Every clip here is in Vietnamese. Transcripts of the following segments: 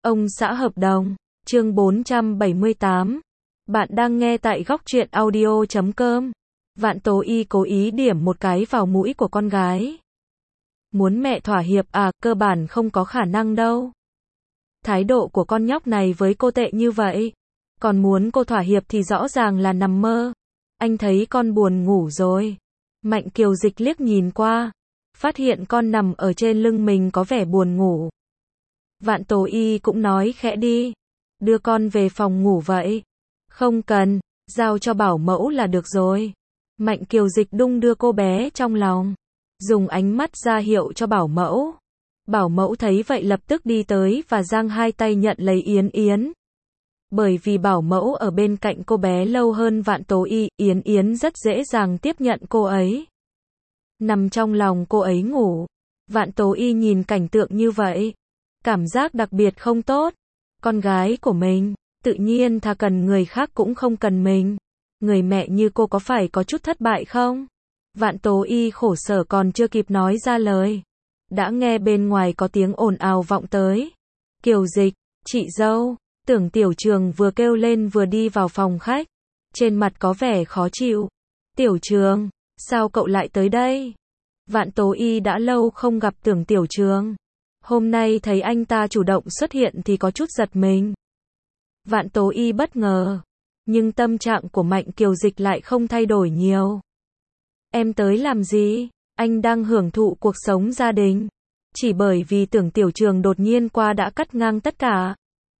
Ông xã hợp đồng, chương 478. Bạn đang nghe tại góc truyện audio.com. Vạn Tố Y cố ý điểm một cái vào mũi của con gái. Muốn mẹ thỏa hiệp à, cơ bản không có khả năng đâu. Thái độ của con nhóc này với cô tệ như vậy. Còn muốn cô thỏa hiệp thì rõ ràng là nằm mơ. Anh thấy con buồn ngủ rồi. Mạnh Kiều Dịch liếc nhìn qua. Phát hiện con nằm ở trên lưng mình có vẻ buồn ngủ. Vạn Tố Y cũng nói khẽ đi. Đưa con về phòng ngủ vậy. Không cần, giao cho bảo mẫu là được rồi. Mạnh Kiều Dịch đung đưa cô bé trong lòng. Dùng ánh mắt ra hiệu cho bảo mẫu. Bảo mẫu thấy vậy lập tức đi tới và giang hai tay nhận lấy Yến Yến. Bởi vì bảo mẫu ở bên cạnh cô bé lâu hơn Vạn Tố Y, Yến Yến rất dễ dàng tiếp nhận cô ấy. Nằm trong lòng cô ấy ngủ. Vạn Tố Y nhìn cảnh tượng như vậy. Cảm giác đặc biệt không tốt. Con gái của mình, tự nhiên thà cần người khác cũng không cần mình. Người mẹ như cô có phải có chút thất bại không? Vạn Tố Y khổ sở còn chưa kịp nói ra lời. Đã nghe bên ngoài có tiếng ồn ào vọng tới. Kiều Dịch, chị dâu, Tưởng Tiểu Trường vừa kêu lên vừa đi vào phòng khách. Trên mặt có vẻ khó chịu. Tiểu Trường, sao cậu lại tới đây? Vạn Tố Y đã lâu không gặp Tưởng Tiểu Trường. Hôm nay thấy anh ta chủ động xuất hiện thì có chút giật mình. Vạn Tố Y bất ngờ. Nhưng tâm trạng của Mạnh Kiều Dịch lại không thay đổi nhiều. Em tới làm gì? Anh đang hưởng thụ cuộc sống gia đình. Chỉ bởi vì Tưởng Tiểu Trường đột nhiên qua đã cắt ngang tất cả.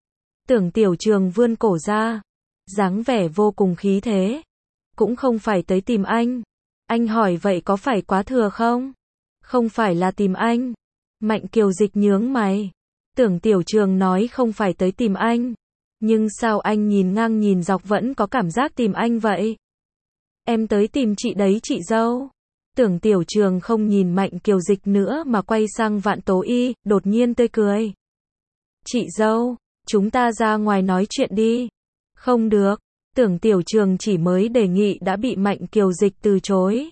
Tưởng Tiểu Trường vươn cổ ra. Dáng vẻ vô cùng khí thế. Cũng không phải tới tìm anh. Anh hỏi vậy có phải quá thừa không? Không phải là tìm anh. Mạnh Kiều Dịch nhướng mày. Tưởng Tiểu Trường nói không phải tới tìm anh. Nhưng sao anh nhìn ngang nhìn dọc vẫn có cảm giác tìm anh vậy? Em tới tìm chị đấy chị dâu. Tưởng Tiểu Trường không nhìn Mạnh Kiều Dịch nữa mà quay sang Vạn Tố Y, đột nhiên tươi cười. Chị dâu, chúng ta ra ngoài nói chuyện đi. Không được. Tưởng Tiểu Trường chỉ mới đề nghị đã bị Mạnh Kiều Dịch từ chối.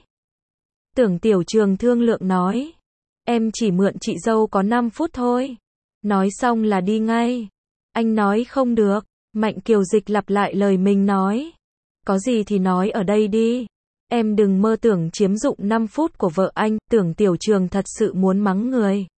Tưởng Tiểu Trường thương lượng nói. Em chỉ mượn chị dâu có 5 phút thôi. Nói xong là đi ngay. Anh nói không được. Mạnh Kiều Dịch lặp lại lời mình nói. Có gì thì nói ở đây đi. Em đừng mơ tưởng chiếm dụng 5 phút của vợ anh. Tưởng Tiểu Trường thật sự muốn mắng người.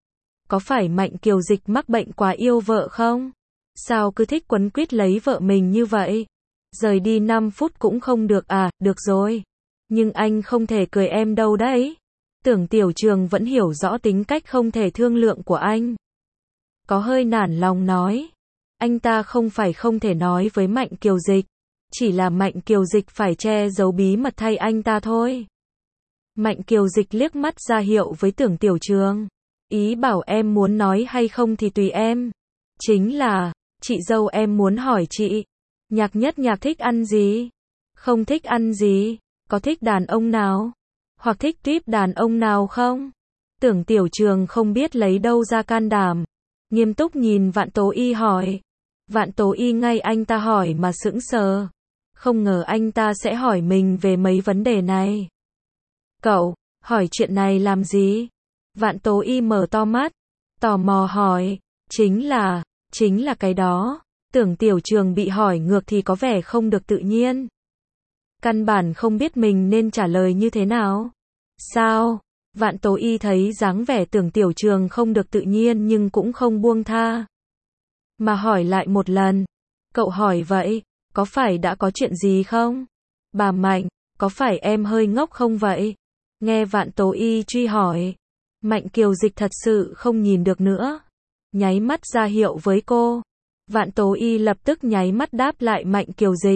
Có phải Mạnh Kiều Dịch mắc bệnh quá yêu vợ không? Sao cứ thích quấn quýt lấy vợ mình như vậy? Rời đi 5 phút cũng không được à? Được rồi. Nhưng anh không thể cười em đâu đấy. Tưởng Tiểu Trường vẫn hiểu rõ tính cách không thể thương lượng của anh. Có hơi nản lòng nói. Anh ta không phải không thể nói với Mạnh Kiều Dịch. Chỉ là Mạnh Kiều Dịch phải che giấu bí mật thay anh ta thôi. Mạnh Kiều Dịch liếc mắt ra hiệu với Tưởng Tiểu Trường. Ý bảo em muốn nói hay không thì tùy em. Chính là, chị dâu em muốn hỏi chị. Nhạc Nhất Nhạc thích ăn gì? Không thích ăn gì? Có thích đàn ông nào? Hoặc thích tuyếp đàn ông nào không? Tưởng Tiểu Trường không biết lấy đâu ra can đảm. Nghiêm túc nhìn Vạn Tố Y hỏi. Vạn Tố Y ngay anh ta hỏi mà sững sờ. Không ngờ anh ta sẽ hỏi mình về mấy vấn đề này. Cậu, hỏi chuyện này làm gì? Vạn Tố Y mở to mắt. Tò mò hỏi. Chính là cái đó. Tưởng Tiểu Trường bị hỏi ngược thì có vẻ không được tự nhiên. Căn bản không biết mình nên trả lời như thế nào. Sao? Vạn Tố Y thấy dáng vẻ Tưởng Tiểu Trường không được tự nhiên nhưng cũng không buông tha. Mà hỏi lại một lần. Cậu hỏi vậy, có phải đã có chuyện gì không? Bà Mạnh, có phải em hơi ngốc không vậy? Nghe Vạn Tố Y truy hỏi. Mạnh Kiều Dịch thật sự không nhìn được nữa. Nháy mắt ra hiệu với cô. Vạn Tố Y lập tức nháy mắt đáp lại Mạnh Kiều Dịch.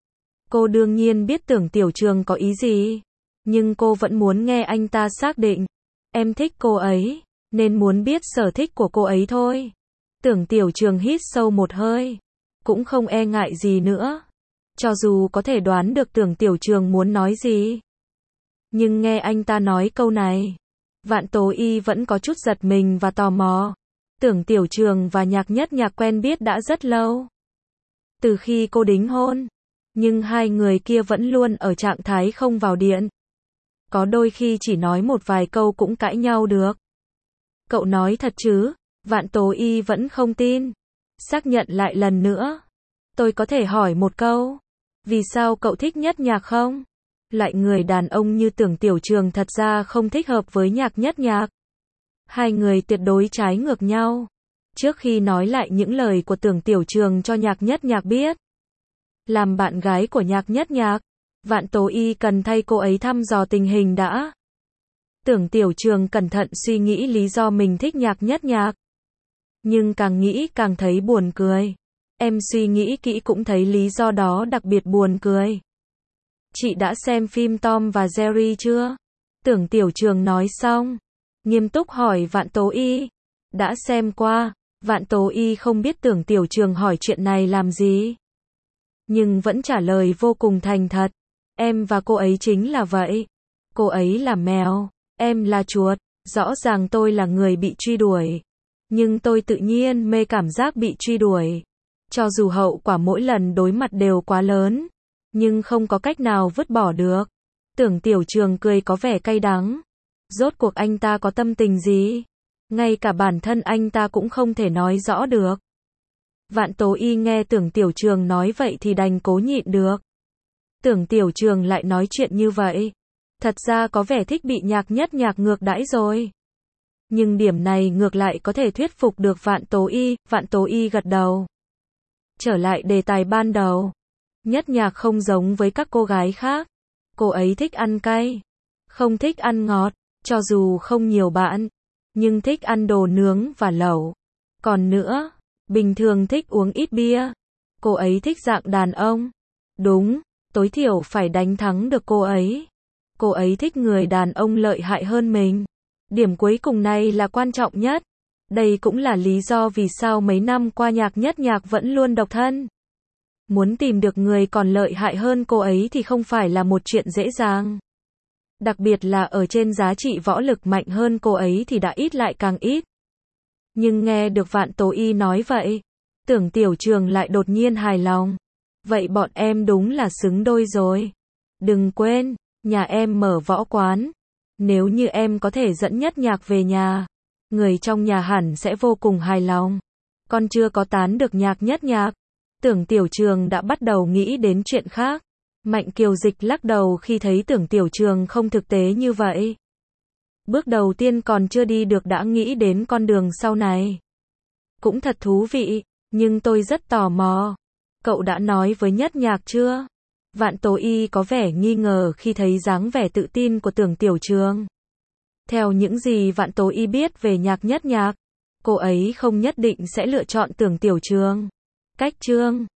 Cô đương nhiên biết Tưởng Tiểu Trường có ý gì. Nhưng cô vẫn muốn nghe anh ta xác định. Em thích cô ấy, nên muốn biết sở thích của cô ấy thôi. Tưởng Tiểu Trường hít sâu một hơi. Cũng không e ngại gì nữa. Cho dù có thể đoán được Tưởng Tiểu Trường muốn nói gì. Nhưng nghe anh ta nói câu này. Vạn Tố Y vẫn có chút giật mình và tò mò. Tưởng Tiểu Trường và Nhạc Nhất Nhạc quen biết đã rất lâu. Từ khi cô đính hôn. Nhưng hai người kia vẫn luôn ở trạng thái không vào điện. Có đôi khi chỉ nói một vài câu cũng cãi nhau được. Cậu nói thật chứ? Vạn Tố Y vẫn không tin. Xác nhận lại lần nữa. Tôi có thể hỏi một câu. Vì sao cậu thích nhất nhạc không? Loại người đàn ông như Tưởng Tiểu Trường thật ra không thích hợp với nhất nhạc. Hai người tuyệt đối trái ngược nhau. Trước khi nói lại những lời của Tưởng Tiểu Trường cho nhất nhạc biết. Làm bạn gái của nhất nhạc, Vạn Tố Y cần thay cô ấy thăm dò tình hình đã. Tưởng Tiểu Trường cẩn thận suy nghĩ lý do mình thích nhất nhạc. Nhưng càng nghĩ càng thấy buồn cười. Em suy nghĩ kỹ cũng thấy lý do đó đặc biệt buồn cười. Chị đã xem phim Tom và Jerry chưa? Tưởng Tiểu Trường nói xong, nghiêm túc hỏi Vạn Tố Y. Đã xem qua. Vạn Tố Y không biết Tưởng Tiểu Trường hỏi chuyện này làm gì, nhưng vẫn trả lời vô cùng thành thật. Em và cô ấy chính là vậy. Cô ấy là mèo, em là chuột. Rõ ràng tôi là người bị truy đuổi, nhưng tôi tự nhiên mê cảm giác bị truy đuổi. Cho dù hậu quả mỗi lần đối mặt đều quá lớn, nhưng không có cách nào vứt bỏ được. Tưởng Tiểu Trường cười có vẻ cay đắng. Rốt cuộc anh ta có tâm tình gì? Ngay cả bản thân anh ta cũng không thể nói rõ được. Vạn Tố Y nghe Tưởng Tiểu Trường nói vậy thì đành cố nhịn được. Tưởng Tiểu Trường lại nói chuyện như vậy, thật ra có vẻ thích bị nhất nhạc ngược đãi rồi. Nhưng điểm này ngược lại có thể thuyết phục được Vạn Tố Y. Vạn Tố Y gật đầu. Trở lại đề tài ban đầu. Nhất nhạc không giống với các cô gái khác. Cô ấy thích ăn cay, không thích ăn ngọt. Cho dù không nhiều bạn, nhưng thích ăn đồ nướng và lẩu. Còn nữa, bình thường thích uống ít bia. Cô ấy thích dạng đàn ông. Đúng, tối thiểu phải đánh thắng được cô ấy. Cô ấy thích người đàn ông lợi hại hơn mình. Điểm cuối cùng này là quan trọng nhất. Đây cũng là lý do vì sao mấy năm qua nhất nhạc vẫn luôn độc thân. Muốn tìm được người còn lợi hại hơn cô ấy thì không phải là một chuyện dễ dàng. Đặc biệt là ở trên giá trị võ lực mạnh hơn cô ấy thì đã ít lại càng ít. Nhưng nghe được Vạn Tố Y nói vậy, Tưởng Tiểu Trường lại đột nhiên hài lòng. Vậy bọn em đúng là xứng đôi rồi. Đừng quên, nhà em mở võ quán. Nếu như em có thể dẫn nhất nhạc về nhà, người trong nhà hẳn sẽ vô cùng hài lòng. Con chưa có tán được nhất nhạc. Tưởng Tiểu Trường đã bắt đầu nghĩ đến chuyện khác. Mạnh Kiều Dịch lắc đầu khi thấy Tưởng Tiểu Trường không thực tế như vậy. Bước đầu tiên còn chưa đi được đã nghĩ đến con đường sau này. Cũng thật thú vị, nhưng tôi rất tò mò. Cậu đã nói với nhất nhạc chưa? Vạn Tố Y có vẻ nghi ngờ khi thấy dáng vẻ tự tin của Tưởng Tiểu Trường. Theo những gì Vạn Tố Y biết về nhất nhạc, cô ấy không nhất định sẽ lựa chọn Tưởng Tiểu Trường. Cách chương